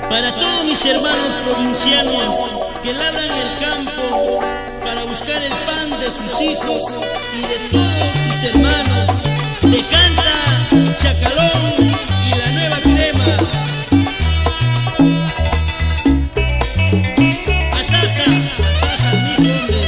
Para todos mis hermanos provincianos que labran el campo para buscar el pan de sus hijos y de todos sus hermanos, te canta Chacalón y la nueva crema. Ataja, mi hombre.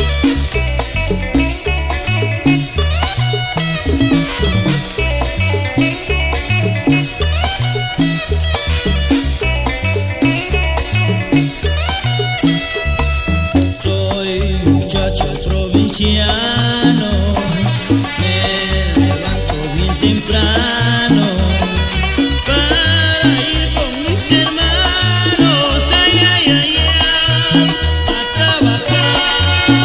Muchacho provinciano, me levanto bien temprano para ir con mis hermanos, ay, ay, ay, ay, a trabajar.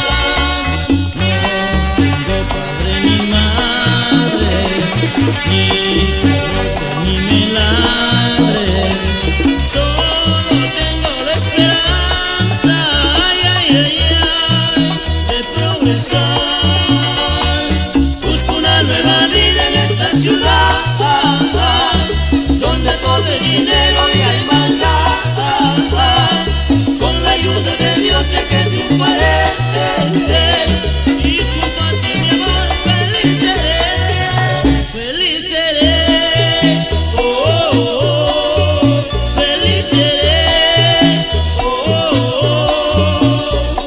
No tengo padre ni madre, ni perro ni me ladre, solo tengo la esperanza, ay, ay, ay, busco una nueva vida en esta ciudad, donde todo es dinero y hay maldad. Con la ayuda de Dios sé que triunfaré, y junto a ti mi amor feliz seré, feliz seré, oh, oh, oh, feliz seré, oh, oh, oh.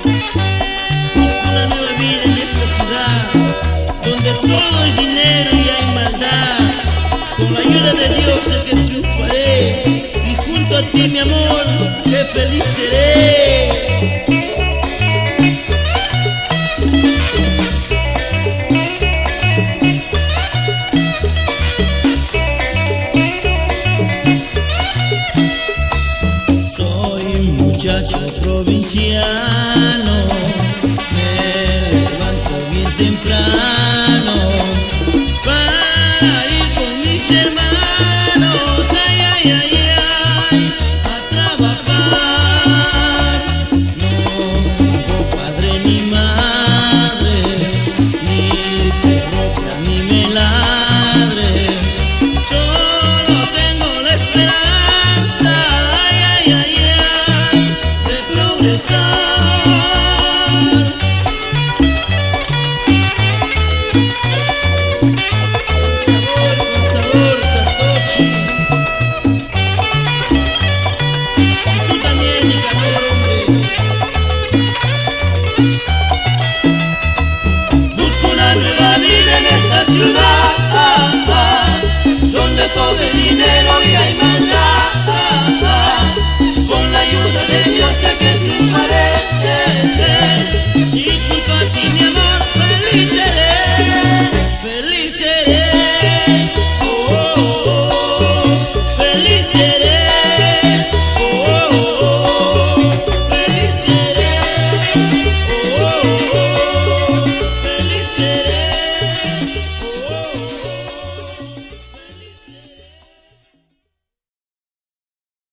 Una nueva vida en esta ciudad, donde todo es dinero y hay maldad. Con la ayuda de Dios sé que triunfaré, y junto a ti mi amor, qué feliz seré. Soy un muchacho provinciano,